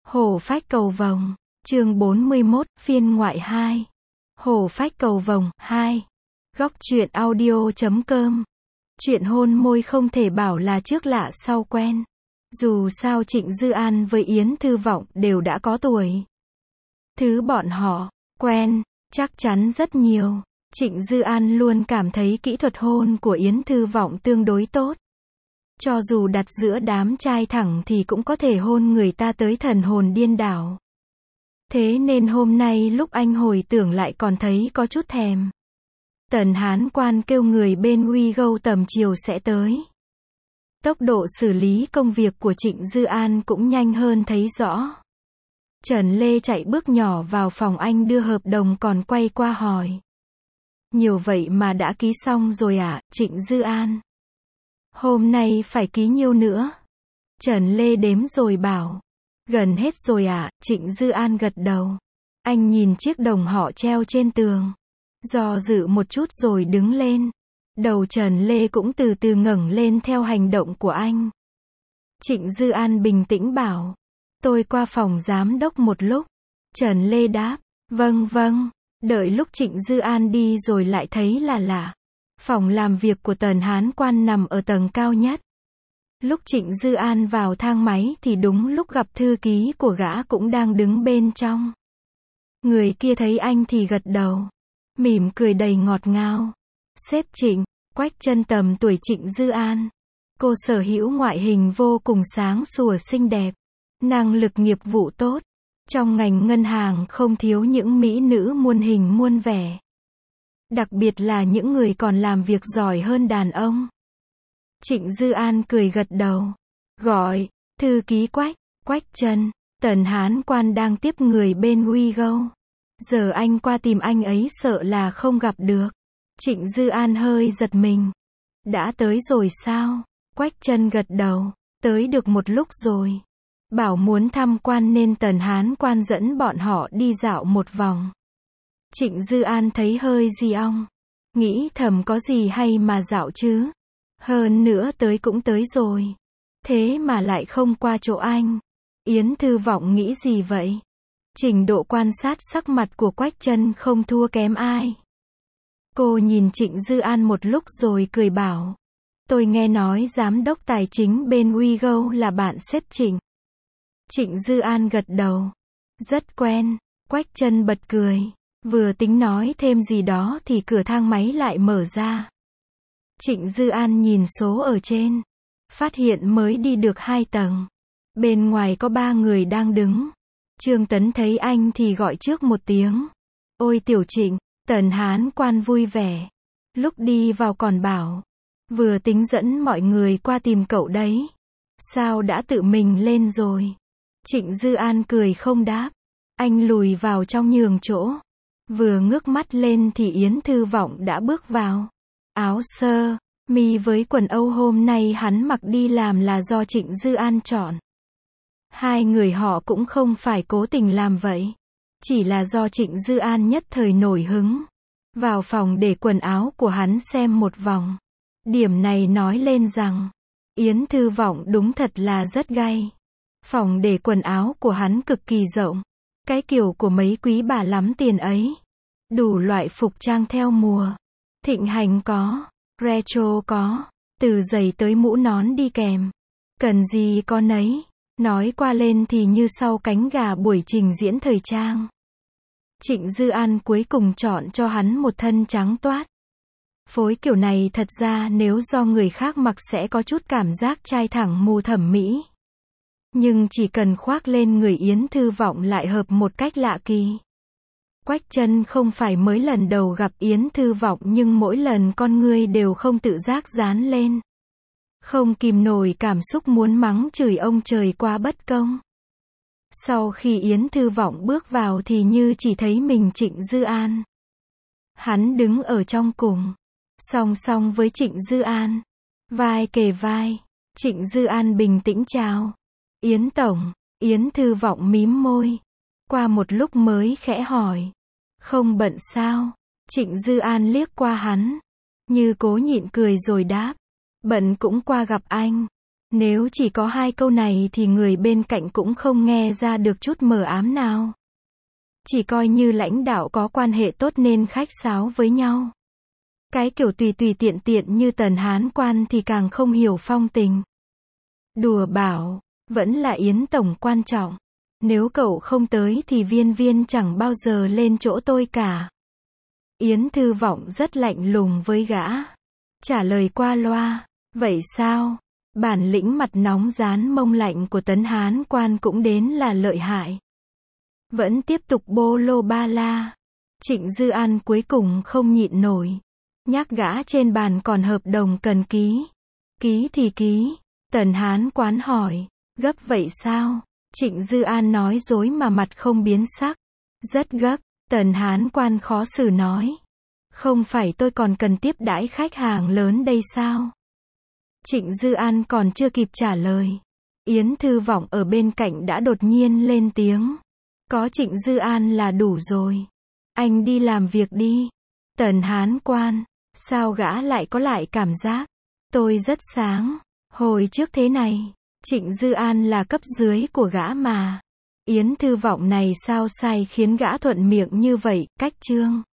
Hổ phách cầu vồng, chương 41, phiên ngoại 2. Hổ phách cầu vồng, 2. Góc truyện audio.com. Chuyện hôn môi không thể bảo là trước lạ sau quen. Dù sao Trịnh Dư An với Yến Thư Vọng đều đã có tuổi. Thứ bọn họ quen, chắc chắn rất nhiều. Trịnh Dư An luôn cảm thấy kỹ thuật hôn của Yến Thư Vọng tương đối tốt. Cho dù đặt giữa đám trai thẳng thì cũng có thể hôn người ta tới thần hồn điên đảo. Thế nên hôm nay lúc anh hồi tưởng lại còn thấy có chút thèm. Tần Hán Quan kêu người bên WeGo tầm chiều sẽ tới. Tốc độ xử lý công việc của Trịnh Dư An cũng nhanh hơn thấy rõ. Trần Lê chạy bước nhỏ vào phòng anh đưa hợp đồng còn quay qua hỏi. Nhiều vậy mà đã ký xong rồi à, Trịnh Dư An? Hôm nay phải ký nhiêu nữa? Trần Lê đếm rồi bảo. Gần hết rồi à, Trịnh Dư An gật đầu. Anh nhìn chiếc đồng họ treo trên tường. Do dự một chút rồi đứng lên. Đầu Trần Lê cũng từ từ ngẩng lên theo hành động của anh. Trịnh Dư An bình tĩnh bảo. Tôi qua phòng giám đốc một lúc. Trần Lê đáp. Vâng vâng. Đợi lúc Trịnh Dư An đi rồi lại thấy là lạ. Phòng làm việc của Tần Hán Quan nằm ở tầng cao nhất. Lúc Trịnh Dư An vào thang máy thì đúng lúc gặp thư ký của gã cũng đang đứng bên trong. Người kia thấy anh thì gật đầu. Mỉm cười đầy ngọt ngào. Sếp Trịnh, Quách Chân tầm tuổi Trịnh Dư An. Cô sở hữu ngoại hình vô cùng sáng sủa xinh đẹp. Năng lực nghiệp vụ tốt. Trong ngành ngân hàng không thiếu những mỹ nữ muôn hình muôn vẻ. Đặc biệt là những người còn làm việc giỏi hơn đàn ông. Trịnh Dư An cười gật đầu. Gọi, thư ký Quách, Quách Chân, Tần Hán Quan đang tiếp người bên WeGo. Giờ anh qua tìm anh ấy sợ là không gặp được. Trịnh Dư An hơi giật mình. Đã tới rồi sao? Quách Chân gật đầu. Tới được một lúc rồi. Bảo muốn tham quan nên Tần Hán Quan dẫn bọn họ đi dạo một vòng. Trịnh Dư An thấy hơi di ong. Nghĩ thầm có gì hay mà dạo chứ. Hơn nữa tới cũng tới rồi. Thế mà lại không qua chỗ anh. Yến Thư Vọng nghĩ gì vậy? Trình độ quan sát sắc mặt của Quách Chân không thua kém ai. Cô nhìn Trịnh Dư An một lúc rồi cười bảo. Tôi nghe nói giám đốc tài chính bên WeGo là bạn sếp Trịnh. Trịnh Dư An gật đầu. Rất quen. Quách Chân bật cười. Vừa tính nói thêm gì đó thì cửa thang máy lại mở ra. Trịnh Dư An nhìn số ở trên. Phát hiện mới đi được 2 tầng. Bên ngoài có 3 người đang đứng. Trương Tấn thấy anh thì gọi trước một tiếng. Ôi Tiểu Trịnh, Tần Hán Quan vui vẻ. Lúc đi vào còn bảo. Vừa tính dẫn mọi người qua tìm cậu đấy. Sao đã tự mình lên rồi? Trịnh Dư An cười không đáp. Anh lùi vào trong nhường chỗ. Vừa ngước mắt lên thì Yến Thư Vọng đã bước vào. Áo sơ mi với quần Âu hôm nay hắn mặc đi làm là do Trịnh Dư An chọn. Hai người họ cũng không phải cố tình làm vậy. Chỉ là do Trịnh Dư An nhất thời nổi hứng. Vào phòng để quần áo của hắn xem một vòng. Điểm này nói lên rằng, Yến Thư Vọng đúng thật là rất gay. Phòng để quần áo của hắn cực kỳ rộng. Cái kiểu của mấy quý bà lắm tiền ấy. Đủ loại phục trang theo mùa. Thịnh hành có, retro có, từ giày tới mũ nón đi kèm. Cần gì có nấy. Nói qua lên thì như sau cánh gà buổi trình diễn thời trang. Trịnh Dư An cuối cùng chọn cho hắn một thân trắng toát. Phối kiểu này thật ra nếu do người khác mặc sẽ có chút cảm giác trai thẳng mù thẩm mỹ. Nhưng chỉ cần khoác lên người Yến Thư Vọng lại hợp một cách lạ kỳ. Quách Chân không phải mới lần đầu gặp Yến Thư Vọng nhưng mỗi lần con ngươi đều không tự giác dán lên. Không kìm nổi cảm xúc muốn mắng chửi ông trời quá bất công. Sau khi Yến Thư Vọng bước vào thì như chỉ thấy mình Trịnh Dư An. Hắn đứng ở trong cùng. Song song với Trịnh Dư An. Vai kề vai. Trịnh Dư An bình tĩnh chào. Yến Tổng. Yến Thư Vọng mím môi. Qua một lúc mới khẽ hỏi. Không bận sao? Trịnh Dư An liếc qua hắn. Như cố nhịn cười rồi đáp. Bận cũng qua gặp anh. Nếu chỉ có hai câu này thì người bên cạnh cũng không nghe ra được chút mờ ám nào. Chỉ coi như lãnh đạo có quan hệ tốt nên khách sáo với nhau. Cái kiểu tùy tùy tiện tiện như Tần Hán Quan thì càng không hiểu phong tình. Đùa bảo, vẫn là Yến Tổng quan trọng. Nếu cậu không tới thì Viên Viên chẳng bao giờ lên chỗ tôi cả. Yến Thư Vọng rất lạnh lùng với gã. Trả lời qua loa. Vậy sao? Bản lĩnh mặt nóng rán mông lạnh của Tấn Hán Quan cũng đến là lợi hại. Vẫn tiếp tục bô lô ba la. Trịnh Dư An cuối cùng không nhịn nổi. Nhắc gã trên bàn còn hợp đồng cần ký. Ký thì ký. Tần Hán Quán hỏi. Gấp vậy sao? Trịnh Dư An nói dối mà mặt không biến sắc. Rất gấp. Tần Hán Quan khó xử nói. Không phải tôi còn cần tiếp đãi khách hàng lớn đây sao? Trịnh Dư An còn chưa kịp trả lời. Yến Thư Vọng ở bên cạnh đã đột nhiên lên tiếng. Có Trịnh Dư An là đủ rồi. Anh đi làm việc đi. Tần Hán Quan. Sao gã lại có lại cảm giác? Tôi rất sáng. Hồi trước thế này. Trịnh Dư An là cấp dưới của gã mà. Yến Thư Vọng này sao sai khiến gã thuận miệng như vậy, cách trương.